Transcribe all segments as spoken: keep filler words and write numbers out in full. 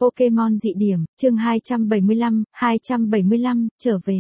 Pokemon dị điểm, chương hai trăm bảy mươi lăm, hai trăm bảy mươi lăm, trở về.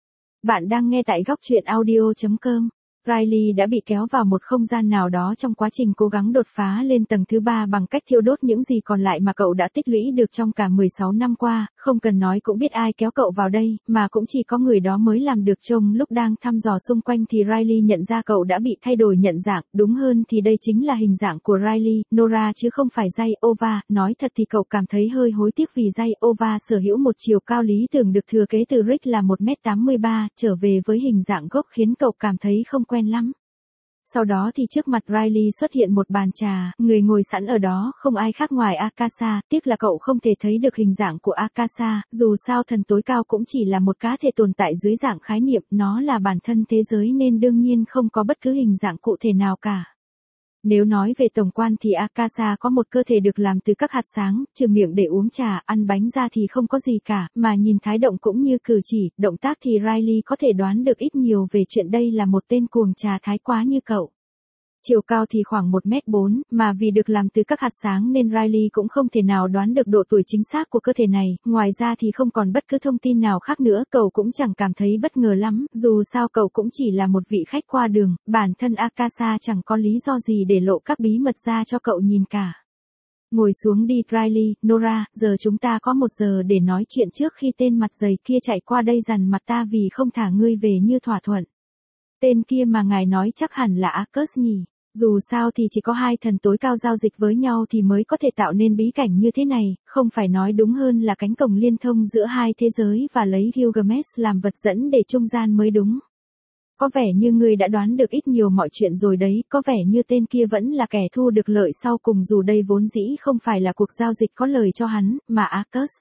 Bạn đang nghe tại góc truyện audio chấm com. Riley đã bị kéo vào một không gian nào đó trong quá trình cố gắng đột phá lên tầng thứ ba bằng cách thiêu đốt những gì còn lại mà cậu đã tích lũy được trong cả mười sáu năm qua, không cần nói cũng biết ai kéo cậu vào đây, mà cũng chỉ có người đó mới làm được. Trong lúc đang thăm dò xung quanh thì Riley nhận ra cậu đã bị thay đổi nhận dạng, đúng hơn thì đây chính là hình dạng của Riley, Nora chứ không phải Jay Ova. Nói thật thì cậu cảm thấy hơi hối tiếc vì Jay Ova sở hữu một chiều cao lý tưởng được thừa kế từ Rick là một mét tám mươi ba, trở về với hình dạng gốc khiến cậu cảm thấy không quen lắm. Sau đó thì trước mặt Riley xuất hiện một bàn trà, người ngồi sẵn ở đó không ai khác ngoài Akasa, tiếc là cậu không thể thấy được hình dạng của Akasa, dù sao thần tối cao cũng chỉ là một cá thể tồn tại dưới dạng khái niệm, nó là bản thân thế giới nên đương nhiên không có bất cứ hình dạng cụ thể nào cả. Nếu nói về tổng quan thì Akasa có một cơ thể được làm từ các hạt sáng, trừ miệng để uống trà, ăn bánh ra thì không có gì cả, mà nhìn thái động cũng như cử chỉ, động tác thì Riley có thể đoán được ít nhiều về chuyện đây là một tên cuồng trà thái quá như cậu. Chiều cao thì khoảng một mét bốn, mà vì được làm từ các hạt sáng nên Riley cũng không thể nào đoán được độ tuổi chính xác của cơ thể này, ngoài ra thì không còn bất cứ thông tin nào khác nữa, cậu cũng chẳng cảm thấy bất ngờ lắm, dù sao cậu cũng chỉ là một vị khách qua đường, bản thân Akasa chẳng có lý do gì để lộ các bí mật ra cho cậu nhìn cả. Ngồi xuống đi Riley, Nora, giờ chúng ta có một giờ để nói chuyện trước khi tên mặt dày kia chạy qua đây dằn mặt ta vì không thả ngươi về như thỏa thuận. Tên kia mà ngài nói chắc hẳn là Arcus nhỉ. Dù sao thì chỉ có hai thần tối cao giao dịch với nhau thì mới có thể tạo nên bí cảnh như thế này, không phải nói đúng hơn là cánh cổng liên thông giữa hai thế giới và lấy Gilgamesh làm vật dẫn để trung gian mới đúng. Có vẻ như ngươi đã đoán được ít nhiều mọi chuyện rồi đấy, có vẻ như tên kia vẫn là kẻ thu được lợi sau cùng dù đây vốn dĩ không phải là cuộc giao dịch có lời cho hắn, mà Arcus.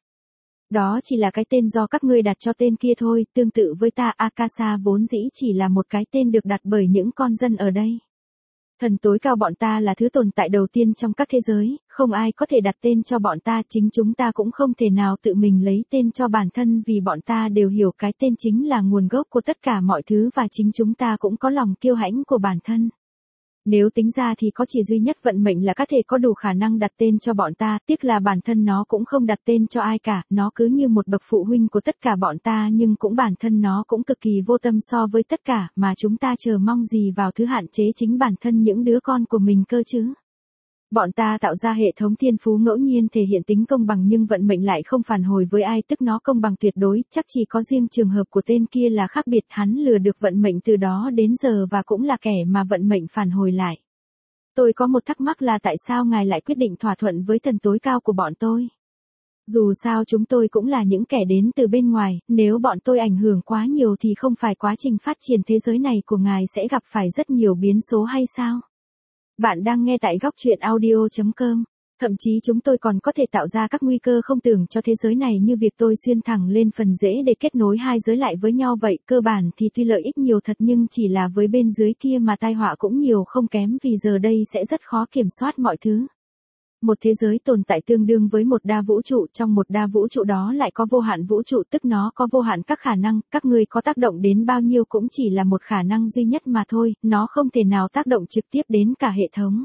Đó chỉ là cái tên do các ngươi đặt cho tên kia thôi, tương tự với ta Akasa vốn dĩ chỉ là một cái tên được đặt bởi những con dân ở đây. Thần tối cao bọn ta là thứ tồn tại đầu tiên trong các thế giới, không ai có thể đặt tên cho bọn ta, chính chúng ta cũng không thể nào tự mình lấy tên cho bản thân vì bọn ta đều hiểu cái tên chính là nguồn gốc của tất cả mọi thứ và chính chúng ta cũng có lòng kiêu hãnh của bản thân. Nếu tính ra thì có chỉ duy nhất vận mệnh là có thể có đủ khả năng đặt tên cho bọn ta, tiếc là bản thân nó cũng không đặt tên cho ai cả, nó cứ như một bậc phụ huynh của tất cả bọn ta nhưng cũng bản thân nó cũng cực kỳ vô tâm so với tất cả, mà chúng ta chờ mong gì vào thứ hạn chế chính bản thân những đứa con của mình cơ chứ. Bọn ta tạo ra hệ thống thiên phú ngẫu nhiên thể hiện tính công bằng nhưng vận mệnh lại không phản hồi với ai, tức nó công bằng tuyệt đối, chắc chỉ có riêng trường hợp của tên kia là khác biệt, hắn lừa được vận mệnh từ đó đến giờ và cũng là kẻ mà vận mệnh phản hồi lại. Tôi có một thắc mắc là tại sao ngài lại quyết định thỏa thuận với thần tối cao của bọn tôi? Dù sao chúng tôi cũng là những kẻ đến từ bên ngoài, nếu bọn tôi ảnh hưởng quá nhiều thì không phải quá trình phát triển thế giới này của ngài sẽ gặp phải rất nhiều biến số hay sao? Bạn đang nghe tại góc truyện audio chấm com. Thậm chí chúng tôi còn có thể tạo ra các nguy cơ không tưởng cho thế giới này như việc tôi xuyên thẳng lên phần rễ để kết nối hai giới lại với nhau vậy. Cơ bản thì tuy lợi ích nhiều thật nhưng chỉ là với bên dưới kia mà tai họa cũng nhiều không kém vì giờ đây sẽ rất khó kiểm soát mọi thứ. Một thế giới tồn tại tương đương với một đa vũ trụ, trong một đa vũ trụ đó lại có vô hạn vũ trụ, tức nó có vô hạn các khả năng, các ngươi có tác động đến bao nhiêu cũng chỉ là một khả năng duy nhất mà thôi, nó không thể nào tác động trực tiếp đến cả hệ thống.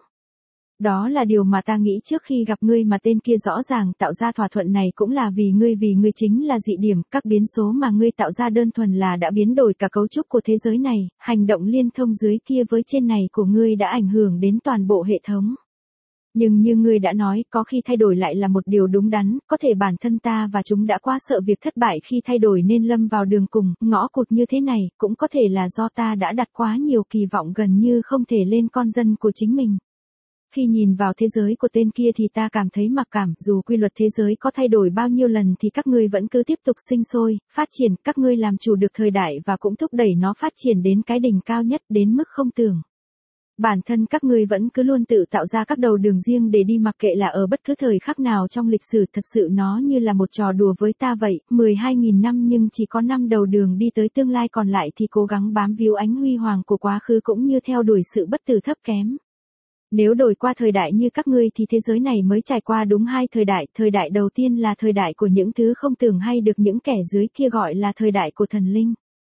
Đó là điều mà ta nghĩ trước khi gặp ngươi, mà tên kia rõ ràng tạo ra thỏa thuận này cũng là vì ngươi, vì ngươi chính là dị điểm, các biến số mà ngươi tạo ra đơn thuần là đã biến đổi cả cấu trúc của thế giới này, hành động liên thông dưới kia với trên này của ngươi đã ảnh hưởng đến toàn bộ hệ thống. Nhưng như ngươi đã nói, có khi thay đổi lại là một điều đúng đắn, có thể bản thân ta và chúng đã quá sợ việc thất bại khi thay đổi nên lâm vào đường cùng, ngõ cụt như thế này, cũng có thể là do ta đã đặt quá nhiều kỳ vọng gần như không thể lên con dân của chính mình. Khi nhìn vào thế giới của tên kia thì ta cảm thấy mặc cảm, dù quy luật thế giới có thay đổi bao nhiêu lần thì các ngươi vẫn cứ tiếp tục sinh sôi, phát triển, các ngươi làm chủ được thời đại và cũng thúc đẩy nó phát triển đến cái đỉnh cao nhất đến mức không tưởng. Bản thân các ngươi vẫn cứ luôn tự tạo ra các đầu đường riêng để đi mặc kệ là ở bất cứ thời khắc nào trong lịch sử, thật sự nó như là một trò đùa với ta vậy, mười hai nghìn năm nhưng chỉ có năm đầu đường đi tới tương lai, còn lại thì cố gắng bám víu ánh huy hoàng của quá khứ cũng như theo đuổi sự bất tử thấp kém. Nếu đổi qua thời đại như các ngươi thì thế giới này mới trải qua đúng hai thời đại, thời đại đầu tiên là thời đại của những thứ không tưởng hay được những kẻ dưới kia gọi là thời đại của thần linh.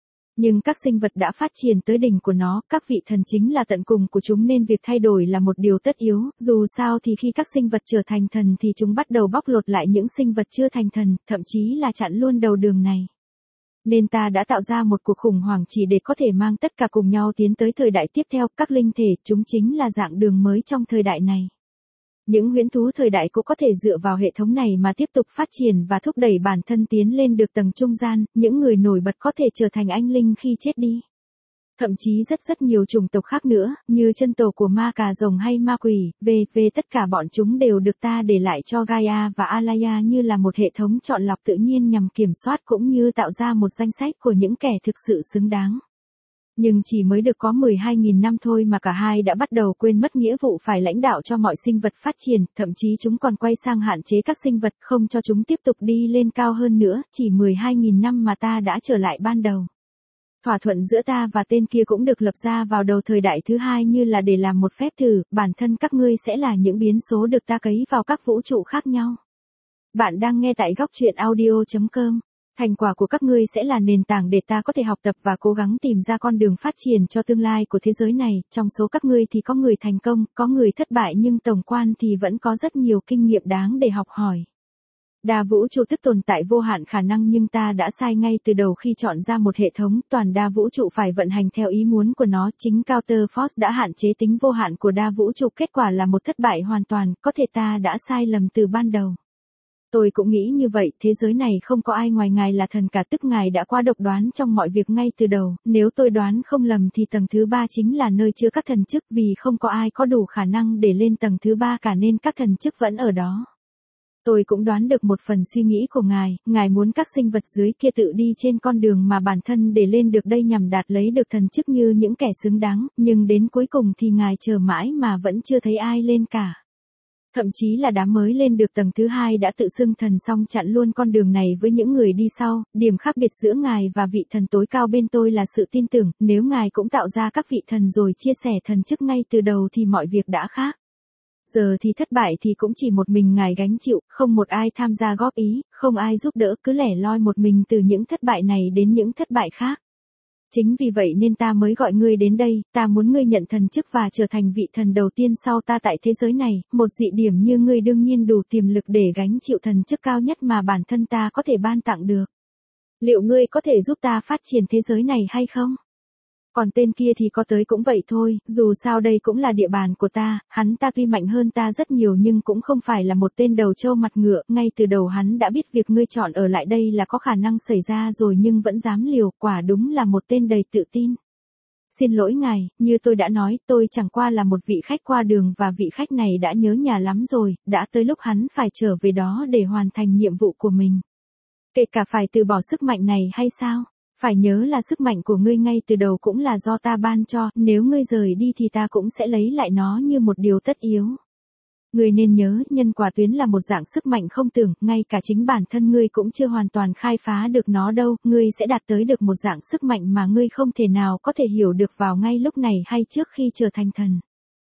Nhưng các sinh vật đã phát triển tới đỉnh của nó, các vị thần chính là tận cùng của chúng nên việc thay đổi là một điều tất yếu, dù sao thì khi các sinh vật trở thành thần thì chúng bắt đầu bóc lột lại những sinh vật chưa thành thần, thậm chí là chặn luôn đầu đường này. Nên ta đã tạo ra một cuộc khủng hoảng chỉ để có thể mang tất cả cùng nhau tiến tới thời đại tiếp theo, các linh thể, chúng chính là dạng đường mới trong thời đại này. Những huyễn thú thời đại cũng có thể dựa vào hệ thống này mà tiếp tục phát triển và thúc đẩy bản thân tiến lên được tầng trung gian, những người nổi bật có thể trở thành anh linh khi chết đi. Thậm chí rất rất nhiều chủng tộc khác nữa, như chân tổ của ma cà rồng hay ma quỷ, về về tất cả bọn chúng đều được ta để lại cho Gaia và Alaya như là một hệ thống chọn lọc tự nhiên nhằm kiểm soát cũng như tạo ra một danh sách của những kẻ thực sự xứng đáng. Nhưng chỉ mới được có mười hai nghìn năm thôi mà cả hai đã bắt đầu quên mất nghĩa vụ phải lãnh đạo cho mọi sinh vật phát triển, thậm chí chúng còn quay sang hạn chế các sinh vật không cho chúng tiếp tục đi lên cao hơn nữa, chỉ mười hai nghìn năm mà ta đã trở lại ban đầu. Thỏa thuận giữa ta và tên kia cũng được lập ra vào đầu thời đại thứ hai như là để làm một phép thử, bản thân các ngươi sẽ là những biến số được ta cấy vào các vũ trụ khác nhau. Bạn đang nghe tại góc truyện audio chấm com. Thành quả của các ngươi sẽ là nền tảng để ta có thể học tập và cố gắng tìm ra con đường phát triển cho tương lai của thế giới này, trong số các ngươi thì có người thành công, có người thất bại nhưng tổng quan thì vẫn có rất nhiều kinh nghiệm đáng để học hỏi. Đa vũ trụ tức tồn tại vô hạn khả năng nhưng ta đã sai ngay từ đầu khi chọn ra một hệ thống toàn đa vũ trụ phải vận hành theo ý muốn của nó, chính Counter Force đã hạn chế tính vô hạn của đa vũ trụ, kết quả là một thất bại hoàn toàn, có thể ta đã sai lầm từ ban đầu. Tôi cũng nghĩ như vậy, thế giới này không có ai ngoài ngài là thần cả, tức ngài đã quá độc đoán trong mọi việc ngay từ đầu, nếu tôi đoán không lầm thì tầng thứ ba chính là nơi chứa các thần chức, vì không có ai có đủ khả năng để lên tầng thứ ba cả nên các thần chức vẫn ở đó. Tôi cũng đoán được một phần suy nghĩ của ngài, ngài muốn các sinh vật dưới kia tự đi trên con đường mà bản thân để lên được đây nhằm đạt lấy được thần chức như những kẻ xứng đáng, nhưng đến cuối cùng thì ngài chờ mãi mà vẫn chưa thấy ai lên cả. Thậm chí là đám mới lên được tầng thứ hai đã tự xưng thần xong chặn luôn con đường này với những người đi sau, điểm khác biệt giữa ngài và vị thần tối cao bên tôi là sự tin tưởng, nếu ngài cũng tạo ra các vị thần rồi chia sẻ thần chức ngay từ đầu thì mọi việc đã khác. Giờ thì thất bại thì cũng chỉ một mình ngài gánh chịu, không một ai tham gia góp ý, không ai giúp đỡ, cứ lẻ loi một mình từ những thất bại này đến những thất bại khác. Chính vì vậy nên ta mới gọi ngươi đến đây, ta muốn ngươi nhận thần chức và trở thành vị thần đầu tiên sau ta tại thế giới này, một dị điểm như ngươi đương nhiên đủ tiềm lực để gánh chịu thần chức cao nhất mà bản thân ta có thể ban tặng được. Liệu ngươi có thể giúp ta phát triển thế giới này hay không? Còn tên kia thì có tới cũng vậy thôi, dù sao đây cũng là địa bàn của ta, hắn ta tuy mạnh hơn ta rất nhiều nhưng cũng không phải là một tên đầu trâu mặt ngựa, ngay từ đầu hắn đã biết việc ngươi chọn ở lại đây là có khả năng xảy ra rồi nhưng vẫn dám liều, quả đúng là một tên đầy tự tin. Xin lỗi ngài, như tôi đã nói, tôi chẳng qua là một vị khách qua đường và vị khách này đã nhớ nhà lắm rồi, đã tới lúc hắn phải trở về đó để hoàn thành nhiệm vụ của mình. Kể cả phải từ bỏ sức mạnh này hay sao? Phải nhớ là sức mạnh của ngươi ngay từ đầu cũng là do ta ban cho, nếu ngươi rời đi thì ta cũng sẽ lấy lại nó như một điều tất yếu. Ngươi nên nhớ, nhân quả tuyến là một dạng sức mạnh không tưởng, ngay cả chính bản thân ngươi cũng chưa hoàn toàn khai phá được nó đâu, ngươi sẽ đạt tới được một dạng sức mạnh mà ngươi không thể nào có thể hiểu được vào ngay lúc này hay trước khi trở thành thần.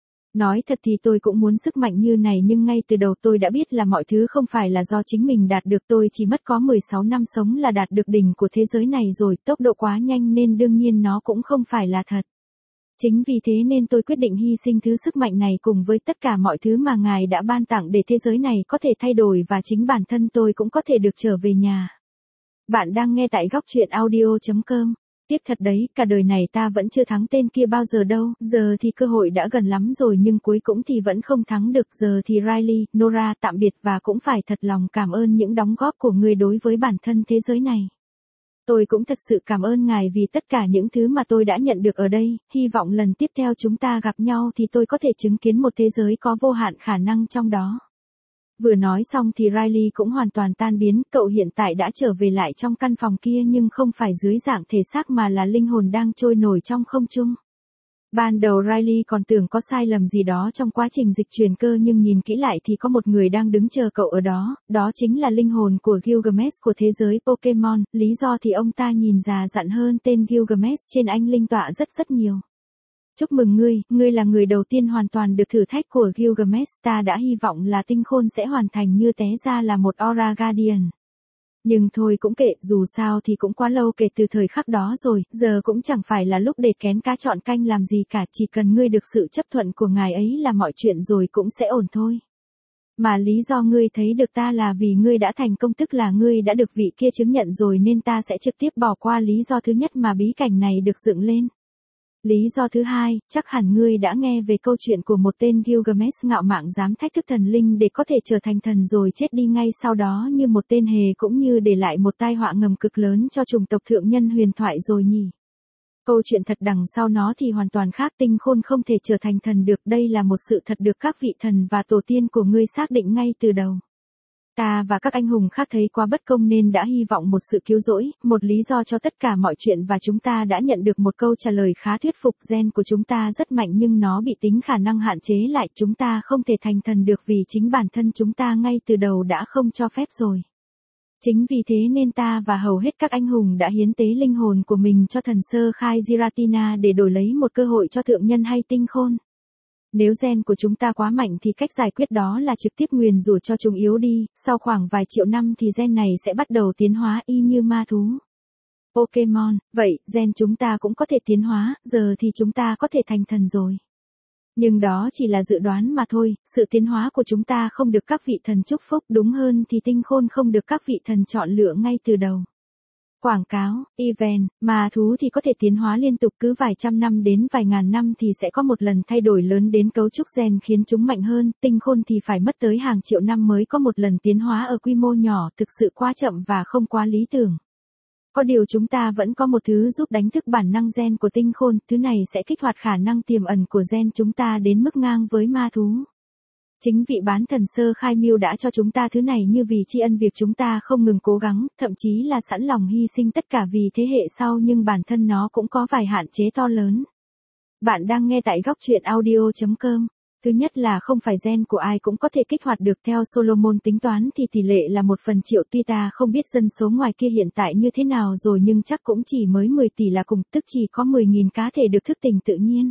Nói thật thì tôi cũng muốn sức mạnh như này nhưng ngay từ đầu tôi đã biết là mọi thứ không phải là do chính mình đạt được, tôi chỉ mất có mười sáu năm sống là đạt được đỉnh của thế giới này rồi, tốc độ quá nhanh nên đương nhiên nó cũng không phải là thật. Chính vì thế nên tôi quyết định hy sinh thứ sức mạnh này cùng với tất cả mọi thứ mà ngài đã ban tặng để thế giới này có thể thay đổi và chính bản thân tôi cũng có thể được trở về nhà. Bạn đang nghe tại góc truyện audio chấm com. Tiếc thật đấy, cả đời này ta vẫn chưa thắng tên kia bao giờ đâu, giờ thì cơ hội đã gần lắm rồi nhưng cuối cùng thì vẫn không thắng được, giờ thì Riley, Nora tạm biệt và cũng phải thật lòng cảm ơn những đóng góp của người đối với bản thân thế giới này. Tôi cũng thật sự cảm ơn ngài vì tất cả những thứ mà tôi đã nhận được ở đây, hy vọng lần tiếp theo chúng ta gặp nhau thì tôi có thể chứng kiến một thế giới có vô hạn khả năng trong đó. Vừa nói xong thì Riley cũng hoàn toàn tan biến, cậu hiện tại đã trở về lại trong căn phòng kia nhưng không phải dưới dạng thể xác mà là linh hồn đang trôi nổi trong không trung. Ban đầu Riley còn tưởng có sai lầm gì đó trong quá trình dịch chuyển cơ nhưng nhìn kỹ lại thì có một người đang đứng chờ cậu ở đó, đó chính là linh hồn của Gilgamesh của thế giới Pokemon, lý do thì ông ta nhìn già dặn hơn tên Gilgamesh trên anh linh tọa rất rất nhiều. Chúc mừng ngươi, ngươi là người đầu tiên hoàn toàn được thử thách của Gilgamesh, ta đã hy vọng là tinh khôn sẽ hoàn thành như té ra là một Aura Guardian. Nhưng thôi cũng kệ, dù sao thì cũng quá lâu kể từ thời khắc đó rồi, giờ cũng chẳng phải là lúc để kén cá chọn canh làm gì cả, chỉ cần ngươi được sự chấp thuận của ngài ấy là mọi chuyện rồi cũng sẽ ổn thôi. Mà lý do ngươi thấy được ta là vì ngươi đã thành công, tức là ngươi đã được vị kia chứng nhận rồi, nên ta sẽ trực tiếp bỏ qua lý do thứ nhất mà bí cảnh này được dựng lên. Lý do thứ hai, chắc hẳn ngươi đã nghe về câu chuyện của một tên Gilgamesh ngạo mạn dám thách thức thần linh để có thể trở thành thần rồi chết đi ngay sau đó như một tên hề, cũng như để lại một tai họa ngầm cực lớn cho chủng tộc thượng nhân huyền thoại rồi nhỉ. Câu chuyện thật đằng sau nó thì hoàn toàn khác, Tinh Khôn không thể trở thành thần được, đây là một sự thật được các vị thần và tổ tiên của ngươi xác định ngay từ đầu. Ta và các anh hùng khác thấy quá bất công nên đã hy vọng một sự cứu rỗi, một lý do cho tất cả mọi chuyện, và chúng ta đã nhận được một câu trả lời khá thuyết phục. Gen của chúng ta rất mạnh nhưng nó bị tính khả năng hạn chế lại, chúng ta không thể thành thần được vì chính bản thân chúng ta ngay từ đầu đã không cho phép rồi. Chính vì thế nên ta và hầu hết các anh hùng đã hiến tế linh hồn của mình cho thần sơ khai Giratina để đổi lấy một cơ hội cho thượng nhân hay Tinh Khôn. Nếu gen của chúng ta quá mạnh thì cách giải quyết đó là trực tiếp nguyền rủa cho chúng yếu đi, sau khoảng vài triệu năm thì gen này sẽ bắt đầu tiến hóa y như ma thú. Pokemon, vậy, gen chúng ta cũng có thể tiến hóa, giờ thì chúng ta có thể thành thần rồi. Nhưng đó chỉ là dự đoán mà thôi, sự tiến hóa của chúng ta không được các vị thần chúc phúc, đúng hơn thì Tinh Khôn không được các vị thần chọn lựa ngay từ đầu. Quảng cáo, event, ma thú thì có thể tiến hóa liên tục, cứ vài trăm năm đến vài ngàn năm thì sẽ có một lần thay đổi lớn đến cấu trúc gen khiến chúng mạnh hơn, Tinh Khôn thì phải mất tới hàng triệu năm mới có một lần tiến hóa ở quy mô nhỏ, thực sự quá chậm và không quá lý tưởng. Có điều chúng ta vẫn có một thứ giúp đánh thức bản năng gen của Tinh Khôn, thứ này sẽ kích hoạt khả năng tiềm ẩn của gen chúng ta đến mức ngang với ma thú. Chính vị bán thần sơ khai miêu đã cho chúng ta thứ này như vì tri ân việc chúng ta không ngừng cố gắng, thậm chí là sẵn lòng hy sinh tất cả vì thế hệ sau, nhưng bản thân nó cũng có vài hạn chế to lớn. Bạn đang nghe tại góc truyện audio chấm com. Thứ nhất là không phải gen của ai cũng có thể kích hoạt được, theo Solomon tính toán thì tỷ lệ là một phần triệu, tuy ta không biết dân số ngoài kia hiện tại như thế nào rồi nhưng chắc cũng chỉ mới mười tỷ là cùng, tức chỉ có mười nghìn cá thể được thức tỉnh tự nhiên.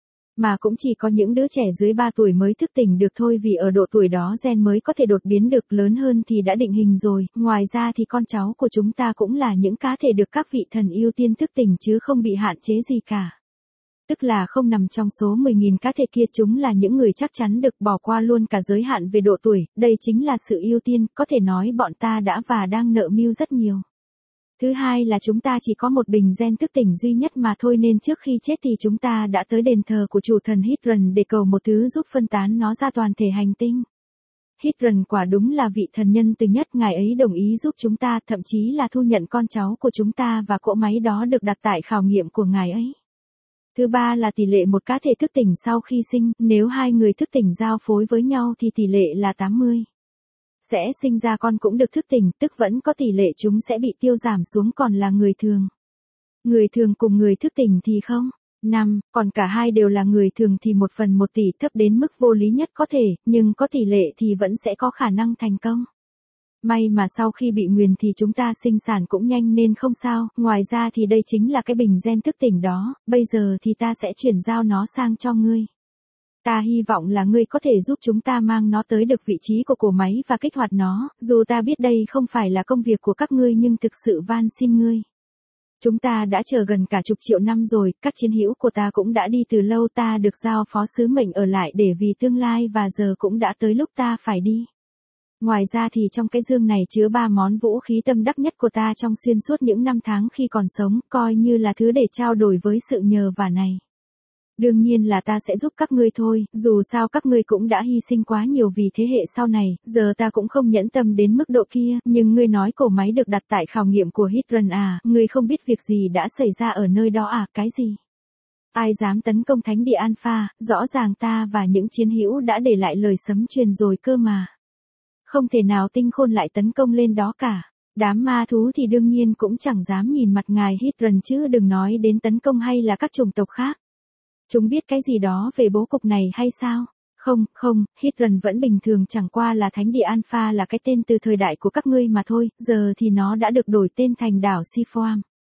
Mà cũng chỉ có những đứa trẻ dưới ba tuổi mới thức tỉnh được thôi, vì ở độ tuổi đó gen mới có thể đột biến được, lớn hơn thì đã định hình rồi. Ngoài ra thì con cháu của chúng ta cũng là những cá thể được các vị thần ưu tiên thức tỉnh chứ không bị hạn chế gì cả. Tức là không nằm trong số mười nghìn cá thể kia, chúng là những người chắc chắn được bỏ qua luôn cả giới hạn về độ tuổi, đây chính là sự ưu tiên, có thể nói bọn ta đã và đang nợ mưu rất nhiều. Thứ hai là chúng ta chỉ có một bình gen thức tỉnh duy nhất mà thôi, nên trước khi chết thì chúng ta đã tới đền thờ của chủ thần Hydron để cầu một thứ giúp phân tán nó ra toàn thể hành tinh. Hydron quả đúng là vị thần nhân từ nhất, ngài ấy đồng ý giúp chúng ta, thậm chí là thu nhận con cháu của chúng ta và cỗ máy đó được đặt tại khảo nghiệm của ngài ấy. Thứ ba là tỷ lệ một cá thể thức tỉnh sau khi sinh, nếu hai người thức tỉnh giao phối với nhau thì tỷ lệ là tám mươi. Sẽ sinh ra con cũng được thức tỉnh, tức vẫn có tỷ lệ chúng sẽ bị tiêu giảm xuống còn là người thường. Người thường cùng người thức tỉnh thì không. năm. Còn cả hai đều là người thường thì một phần một tỷ, thấp đến mức vô lý nhất có thể, nhưng có tỷ lệ thì vẫn sẽ có khả năng thành công. May mà sau khi bị nguyền thì chúng ta sinh sản cũng nhanh nên không sao, ngoài ra thì đây chính là cái bình gen thức tỉnh đó, bây giờ thì ta sẽ chuyển giao nó sang cho ngươi. Ta hy vọng là ngươi có thể giúp chúng ta mang nó tới được vị trí của cổ máy và kích hoạt nó, dù ta biết đây không phải là công việc của các ngươi nhưng thực sự van xin ngươi. Chúng ta đã chờ gần cả chục triệu năm rồi, các chiến hữu của ta cũng đã đi từ lâu, ta được giao phó sứ mệnh ở lại để vì tương lai và giờ cũng đã tới lúc ta phải đi. Ngoài ra thì trong cái dương này chứa ba món vũ khí tâm đắc nhất của ta trong xuyên suốt những năm tháng khi còn sống, coi như là thứ để trao đổi với sự nhờ vả này. Đương nhiên là ta sẽ giúp các ngươi thôi, dù sao các ngươi cũng đã hy sinh quá nhiều vì thế hệ sau này, giờ ta cũng không nhẫn tâm đến mức độ kia, nhưng ngươi nói cổ máy được đặt tại khảo nghiệm của Hydron à, ngươi không biết việc gì đã xảy ra ở nơi đó à, cái gì? Ai dám tấn công thánh địa Alpha, rõ ràng ta và những chiến hữu đã để lại lời sấm truyền rồi cơ mà. Không thể nào Tinh Khôn lại tấn công lên đó cả. Đám ma thú thì đương nhiên cũng chẳng dám nhìn mặt ngài Hydron chứ đừng nói đến tấn công hay là các chủng tộc khác. Chúng biết cái gì đó về bố cục này hay sao? Không, không, Hydron vẫn bình thường, chẳng qua là thánh địa Alpha là cái tên từ thời đại của các ngươi mà thôi, giờ thì nó đã được đổi tên thành đảo Sifoam.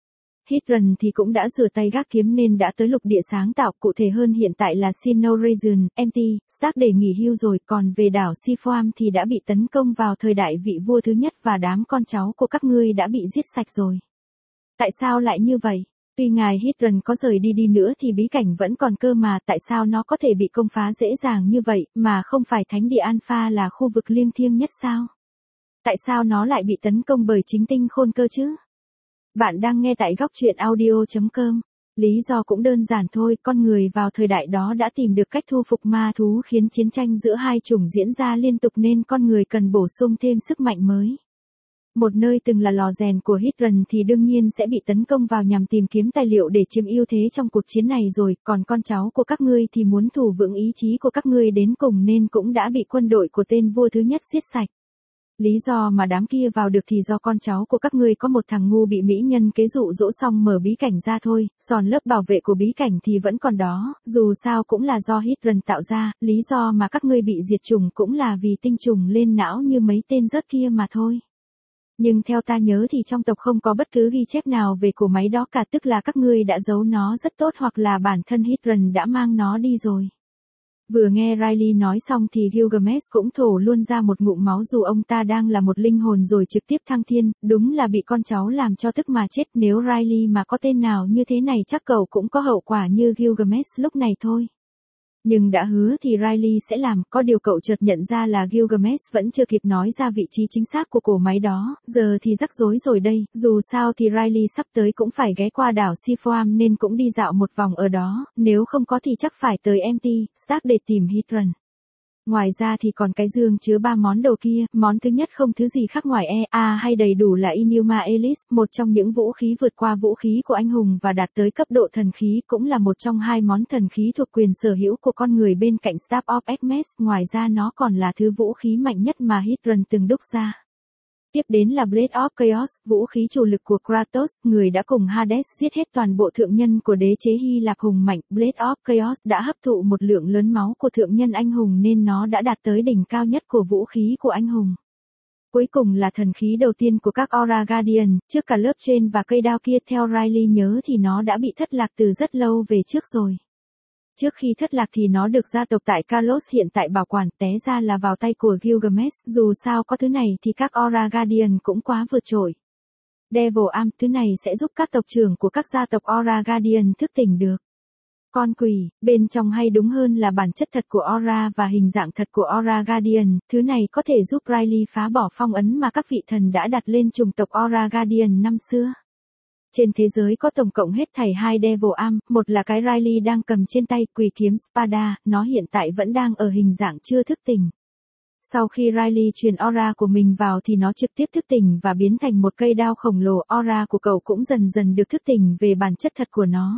Hydran thì cũng đã rửa tay gác kiếm nên đã tới lục địa sáng tạo, cụ thể hơn hiện tại là Sinnoh Region, em tê, Stark để nghỉ hưu rồi, còn về đảo Seaform thì đã bị tấn công vào thời đại vị vua thứ nhất và đám con cháu của các ngươi đã bị giết sạch rồi. Tại sao lại như vậy? Tuy ngài Hydran có rời đi đi nữa thì bí cảnh vẫn còn cơ mà, tại sao nó có thể bị công phá dễ dàng như vậy, mà không phải thánh địa Alpha là khu vực liêng thiêng nhất sao? Tại sao nó lại bị tấn công bởi chính tinh khôn cơ chứ? Bạn đang nghe tại góc truyện audio chấm com. Lý do cũng đơn giản thôi, con người vào thời đại đó đã tìm được cách thu phục ma thú khiến chiến tranh giữa hai chủng diễn ra liên tục nên con người cần bổ sung thêm sức mạnh mới. Một nơi từng là lò rèn của Hydran thì đương nhiên sẽ bị tấn công vào nhằm tìm kiếm tài liệu để chiếm ưu thế trong cuộc chiến này rồi, còn con cháu của các ngươi thì muốn thủ vững ý chí của các ngươi đến cùng nên cũng đã bị quân đội của tên vua thứ nhất giết sạch. Lý do mà đám kia vào được thì do con cháu của các ngươi có một thằng ngu bị mỹ nhân kế dụ dỗ xong mở bí cảnh ra thôi, còn lớp bảo vệ của bí cảnh thì vẫn còn đó, dù sao cũng là do Hydran tạo ra, lý do mà các ngươi bị diệt chủng cũng là vì tinh trùng lên não như mấy tên rớt kia mà thôi. Nhưng theo ta nhớ thì trong tộc không có bất cứ ghi chép nào về cổ máy đó cả, tức là các ngươi đã giấu nó rất tốt hoặc là bản thân Hydran đã mang nó đi rồi. Vừa nghe Riley nói xong thì Gilgamesh cũng thổ luôn ra một ngụm máu dù ông ta đang là một linh hồn rồi trực tiếp thăng thiên, đúng là bị con cháu làm cho tức mà chết, nếu Riley mà có tên nào như thế này chắc cậu cũng có hậu quả như Gilgamesh lúc này thôi. Nhưng đã hứa thì Riley sẽ làm, có điều cậu chợt nhận ra là Gilgamesh vẫn chưa kịp nói ra vị trí chính xác của cổ máy đó, giờ thì rắc rối rồi đây, dù sao thì Riley sắp tới cũng phải ghé qua đảo Seaform nên cũng đi dạo một vòng ở đó, nếu không có thì chắc phải tới em tê, Stark để tìm Hydran. Ngoài ra thì còn cái dương chứa ba món đồ kia, món thứ nhất không thứ gì khác ngoài e a hay đầy đủ là Inuma Elise, một trong những vũ khí vượt qua vũ khí của anh hùng và đạt tới cấp độ thần khí, cũng là một trong hai món thần khí thuộc quyền sở hữu của con người bên cạnh Staff of Hermes, ngoài ra nó còn là thứ vũ khí mạnh nhất mà Hydran từng đúc ra. Tiếp đến là Blade of Chaos, vũ khí chủ lực của Kratos, người đã cùng Hades giết hết toàn bộ thượng nhân của đế chế Hy Lạp hùng mạnh. Blade of Chaos đã hấp thụ một lượng lớn máu của thượng nhân anh hùng nên nó đã đạt tới đỉnh cao nhất của vũ khí của anh hùng. Cuối cùng là thần khí đầu tiên của các Aura Guardian, trước cả lớp trên và cây đao kia, theo Riley nhớ thì nó đã bị thất lạc từ rất lâu về trước rồi. Trước khi thất lạc thì nó được gia tộc tại Kalos hiện tại bảo quản, té ra là vào tay của Gilgamesh, dù sao có thứ này thì các Aura Guardian cũng quá vượt trội. Devil Arm, thứ này sẽ giúp các tộc trưởng của các gia tộc Aura Guardian thức tỉnh được. Con quỷ, bên trong hay đúng hơn là bản chất thật của Aura và hình dạng thật của Aura Guardian, thứ này có thể giúp Riley phá bỏ phong ấn mà các vị thần đã đặt lên chủng tộc Aura Guardian năm xưa. Trên thế giới có tổng cộng hết thảy hai Devil Arm, một là cái Riley đang cầm trên tay, quỷ kiếm Spada, nó hiện tại vẫn đang ở hình dạng chưa thức tỉnh. Sau khi Riley truyền aura của mình vào thì nó trực tiếp thức tỉnh và biến thành một cây đao khổng lồ, aura của cậu cũng dần dần được thức tỉnh về bản chất thật của nó.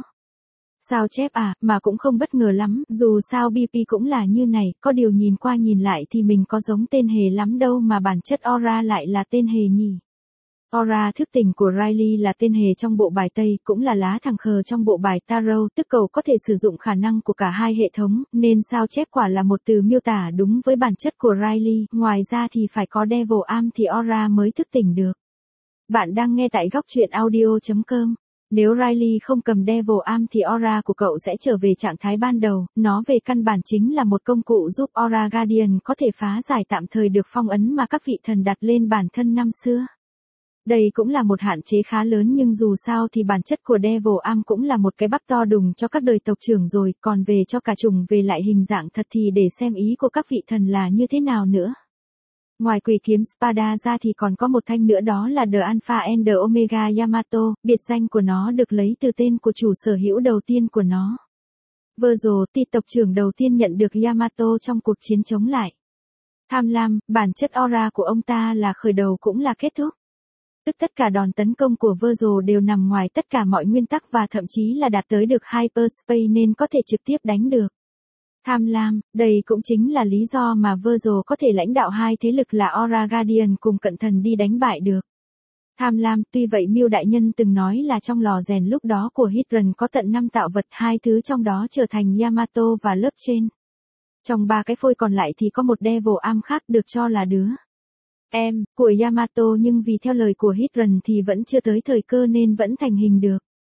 Sao chép à, mà cũng không bất ngờ lắm, dù sao bê pê cũng là như này, có điều nhìn qua nhìn lại thì mình có giống tên hề lắm đâu mà bản chất aura lại là tên hề nhỉ. Aura thức tỉnh của Riley là tên hề trong bộ bài Tây, cũng là lá thằng khờ trong bộ bài Tarot, tức cậu có thể sử dụng khả năng của cả hai hệ thống, nên sao chép quả là một từ miêu tả đúng với bản chất của Riley, ngoài ra thì phải có Devil Arm thì Aura mới thức tỉnh được. Bạn đang nghe tại góc truyện audio chấm com. Nếu Riley không cầm Devil Arm thì aura của cậu sẽ trở về trạng thái ban đầu, nó về căn bản chính là một công cụ giúp Aura Guardian có thể phá giải tạm thời được phong ấn mà các vị thần đặt lên bản thân năm xưa. Đây cũng là một hạn chế khá lớn nhưng dù sao thì bản chất của Devil Arm cũng là một cái bắp to đùng cho các đời tộc trưởng rồi, còn về cho cả chủng về lại hình dạng thật thì để xem ý của các vị thần là như thế nào nữa. Ngoài quỷ kiếm Spada ra thì còn có một thanh nữa, đó là The Alpha and the Omega Yamato, biệt danh của nó được lấy từ tên của chủ sở hữu đầu tiên của nó. Virgil, tỷ tộc trưởng đầu tiên nhận được Yamato trong cuộc chiến chống lại tham lam, bản chất aura của ông ta là khởi đầu cũng là kết thúc. Tức tất cả đòn tấn công của Virgil đều nằm ngoài tất cả mọi nguyên tắc và thậm chí là đạt tới được Hyperspace nên có thể trực tiếp đánh được. Tham lam, đây cũng chính là lý do mà Virgil có thể lãnh đạo hai thế lực là Aura Guardian cùng cận thần đi đánh bại được. Tham lam, tuy vậy Miêu đại nhân từng nói là trong lò rèn lúc đó của Hydran có tận năm tạo vật, hai thứ trong đó trở thành Yamato và lớp trên. Trong ba cái phôi còn lại thì có một Devil Arm khác được cho là đứa em của Yamato, nhưng vì theo lời của Hydran thì vẫn chưa tới thời cơ nên vẫn thành hình được.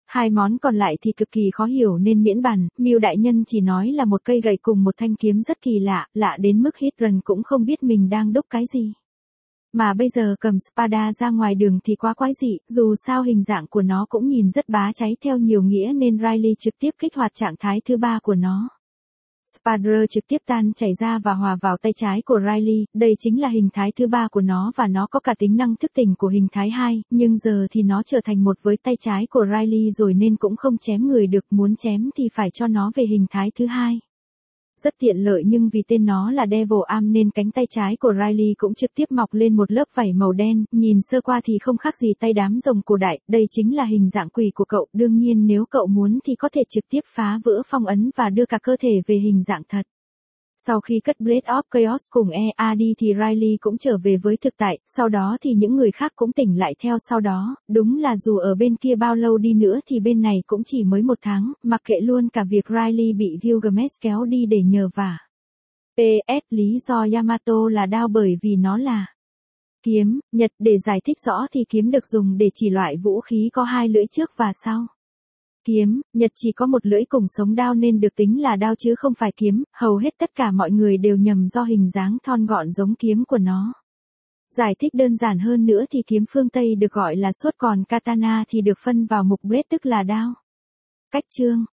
Hai món còn lại thì cực kỳ khó hiểu nên miễn bàn, Miêu đại nhân chỉ nói là một cây gậy cùng một thanh kiếm rất kỳ lạ, lạ đến mức Hidran cũng không biết mình đang đúc cái gì. Mà bây giờ cầm spada ra ngoài đường thì quá quái dị, dù sao hình dạng của nó cũng nhìn rất bá cháy theo nhiều nghĩa nên Riley trực tiếp kích hoạt trạng thái thứ ba của nó. Spadra trực tiếp tan chảy ra và hòa vào tay trái của Riley, đây chính là hình thái thứ ba của nó và nó có cả tính năng thức tỉnh của hình thái hai, nhưng giờ thì nó trở thành một với tay trái của Riley rồi nên cũng không chém người được, muốn chém thì phải cho nó về hình thái thứ hai. Rất tiện lợi nhưng vì tên nó là Devil Arm nên cánh tay trái của Riley cũng trực tiếp mọc lên một lớp vảy màu đen, nhìn sơ qua thì không khác gì tay đám rồng cổ đại, đây chính là hình dạng quỷ của cậu, đương nhiên nếu cậu muốn thì có thể trực tiếp phá vỡ phong ấn và đưa cả cơ thể về hình dạng thật. Sau khi cất Blade of Chaos cùng e a đi thì Riley cũng trở về với thực tại, sau đó thì những người khác cũng tỉnh lại theo sau đó, đúng là dù ở bên kia bao lâu đi nữa thì bên này cũng chỉ mới một tháng, mặc kệ luôn cả việc Riley bị Gilgamesh kéo đi để nhờ vả. pê ét lý do Yamato là đao bởi vì nó là kiếm, Nhật để giải thích rõ thì kiếm được dùng để chỉ loại vũ khí có hai lưỡi trước và sau. Kiếm, Nhật chỉ có một lưỡi cùng sống đao nên được tính là đao chứ không phải kiếm, hầu hết tất cả mọi người đều nhầm do hình dáng thon gọn giống kiếm của nó. Giải thích đơn giản hơn nữa thì kiếm phương Tây được gọi là suốt còn katana thì được phân vào mục blade tức là đao. Cách chương